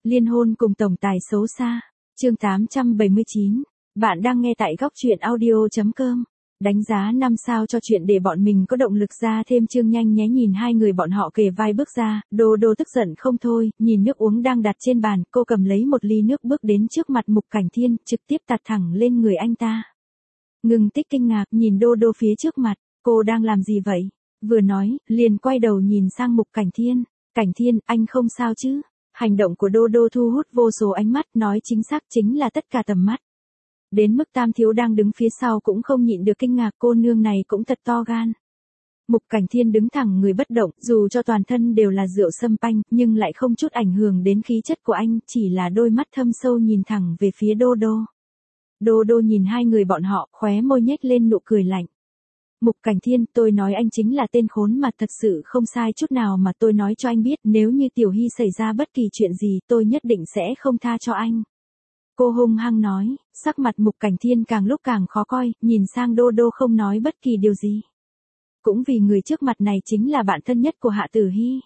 Liên hôn cùng tổng tài xấu xa. Chương 879. Bạn đang nghe tại góc truyện audio.com. Đánh giá 5 sao cho chuyện để bọn mình có động lực ra thêm chương nhanh nhé. Nhìn hai người bọn họ kề vai bước ra, Đô Đô tức giận không thôi, nhìn nước uống đang đặt trên bàn, cô cầm lấy một ly nước bước đến trước mặt Mục Cảnh Thiên, trực tiếp tạt thẳng lên người anh ta. Ngưng Tích kinh ngạc nhìn Đô Đô phía trước mặt, cô đang làm gì vậy? Vừa nói, liền quay đầu nhìn sang Mục Cảnh Thiên. Cảnh Thiên, anh không sao chứ? Hành động của Đô Đô thu hút vô số ánh mắt, nói chính xác chính là tất cả tầm mắt. Đến mức Tam thiếu đang đứng phía sau cũng không nhịn được kinh ngạc, cô nương này cũng thật to gan. Mục Cảnh Thiên đứng thẳng người bất động, dù cho toàn thân đều là rượu sâm panh, nhưng lại không chút ảnh hưởng đến khí chất của anh, chỉ là đôi mắt thâm sâu nhìn thẳng về phía Đô Đô. Đô Đô nhìn hai người bọn họ, khóe môi nhếch lên nụ cười lạnh. Mục Cảnh Thiên, tôi nói anh chính là tên khốn mà, thật sự không sai chút nào mà tôi nói cho anh biết, nếu như Tiểu Hy xảy ra bất kỳ chuyện gì, tôi nhất định sẽ không tha cho anh. Cô hung hăng nói, sắc mặt Mục Cảnh Thiên càng lúc càng khó coi, nhìn sang Đô Đô không nói bất kỳ điều gì. Cũng vì người trước mặt này chính là bạn thân nhất của Hạ Tử Hy.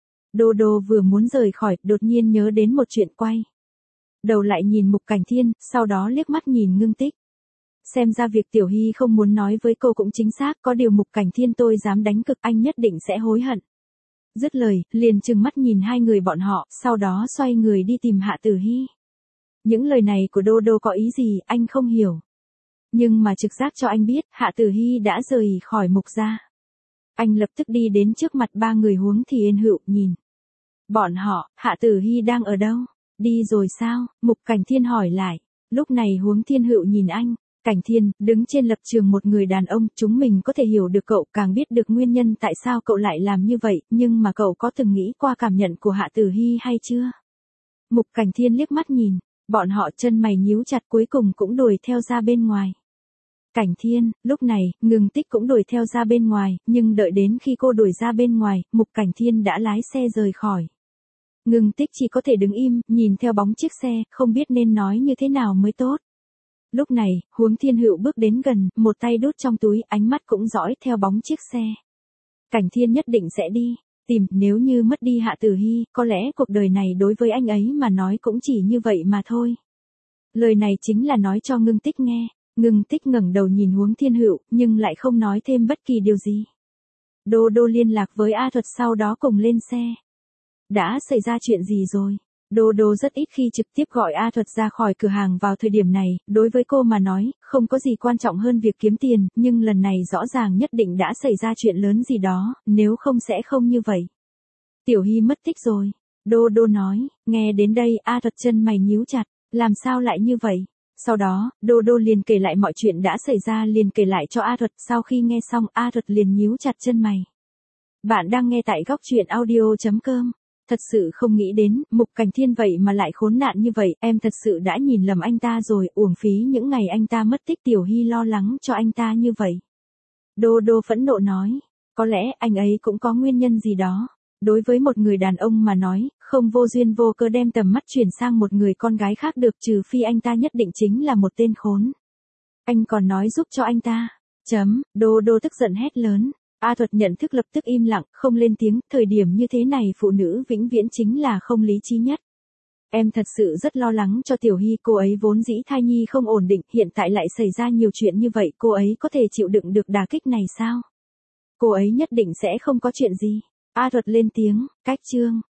Đô Đô vừa muốn rời khỏi, đột nhiên nhớ đến một chuyện quay đầu lại nhìn Mục Cảnh Thiên, sau đó liếc mắt nhìn Ngưng Tích. Xem ra việc Tiểu Hy không muốn nói với cô cũng chính xác, có điều Mục Cảnh Thiên tôi dám đánh cực, anh nhất định sẽ hối hận. Dứt lời, liền trừng mắt nhìn hai người bọn họ, sau đó xoay người đi tìm Hạ Tử Hy. Những lời này của Đô Đô có ý gì, anh không hiểu. Nhưng mà trực giác cho anh biết, Hạ Tử Hy đã rời khỏi Mục gia. Anh lập tức đi đến trước mặt ba người Huống Thì Yên Hựu, nhìn. Bọn họ, Hạ Tử Hy đang ở đâu? Đi rồi sao? Mục Cảnh Thiên hỏi lại. Lúc này Huống Thiên Hựu nhìn anh. Cảnh Thiên, đứng trên lập trường một người đàn ông, chúng mình có thể hiểu được cậu, càng biết được nguyên nhân tại sao cậu lại làm như vậy, nhưng mà cậu có từng nghĩ qua cảm nhận của Hạ Tử Hy hay chưa? Mục Cảnh Thiên liếc mắt nhìn, bọn họ chân mày nhíu chặt cuối cùng cũng đuổi theo ra bên ngoài. Cảnh Thiên, lúc này, Ngưng Tích cũng đuổi theo ra bên ngoài, nhưng đợi đến khi cô đuổi ra bên ngoài, Mục Cảnh Thiên đã lái xe rời khỏi. Ngưng Tích chỉ có thể đứng im, nhìn theo bóng chiếc xe, không biết nên nói như thế nào mới tốt. Lúc này, Huống Thiên Hựu bước đến gần, một tay đút trong túi, ánh mắt cũng dõi theo bóng chiếc xe. Cảnh Thiên nhất định sẽ đi tìm, nếu như mất đi Hạ Tử Hy, có lẽ cuộc đời này đối với anh ấy mà nói cũng chỉ như vậy mà thôi. Lời này chính là nói cho Ngưng Tích nghe. Ngưng Tích ngẩng đầu nhìn Huống Thiên Hựu, nhưng lại không nói thêm bất kỳ điều gì. Đô Đô liên lạc với A Thuật sau đó cùng lên xe. Đã xảy ra chuyện gì rồi? Đô Đô rất ít khi trực tiếp gọi A Thuật ra khỏi cửa hàng vào thời điểm này, đối với cô mà nói, không có gì quan trọng hơn việc kiếm tiền, nhưng lần này rõ ràng nhất định đã xảy ra chuyện lớn gì đó, nếu không sẽ không như vậy. Tiểu Hy mất tích rồi. Đô Đô nói, nghe đến đây A Thuật chân mày nhíu chặt, làm sao lại như vậy? Sau đó, Đô Đô liền kể lại mọi chuyện đã xảy ra, liền kể lại cho A Thuật, sau khi nghe xong A Thuật liền nhíu chặt chân mày. Bạn đang nghe tại góc truyện audio.com. Thật sự không nghĩ đến, Mục Cảnh Thiên vậy mà lại khốn nạn như vậy, em thật sự đã nhìn lầm anh ta rồi, uổng phí những ngày anh ta mất tích, Tiểu Hy lo lắng cho anh ta như vậy. Đô Đô phẫn nộ nói, có lẽ anh ấy cũng có nguyên nhân gì đó. Đối với một người đàn ông mà nói, không vô duyên vô cớ đem tầm mắt chuyển sang một người con gái khác được, trừ phi anh ta nhất định chính là một tên khốn. Anh còn nói giúp cho anh ta. Đô Đô tức giận hét lớn. A Thuật nhận thức lập tức im lặng, không lên tiếng, thời điểm như thế này phụ nữ vĩnh viễn chính là không lý trí nhất. Em thật sự rất lo lắng cho Tiểu Hy, cô ấy vốn dĩ thai nhi không ổn định, hiện tại lại xảy ra nhiều chuyện như vậy, cô ấy có thể chịu đựng được đả kích này sao? Cô ấy nhất định sẽ không có chuyện gì. A Thuật lên tiếng, cách chương.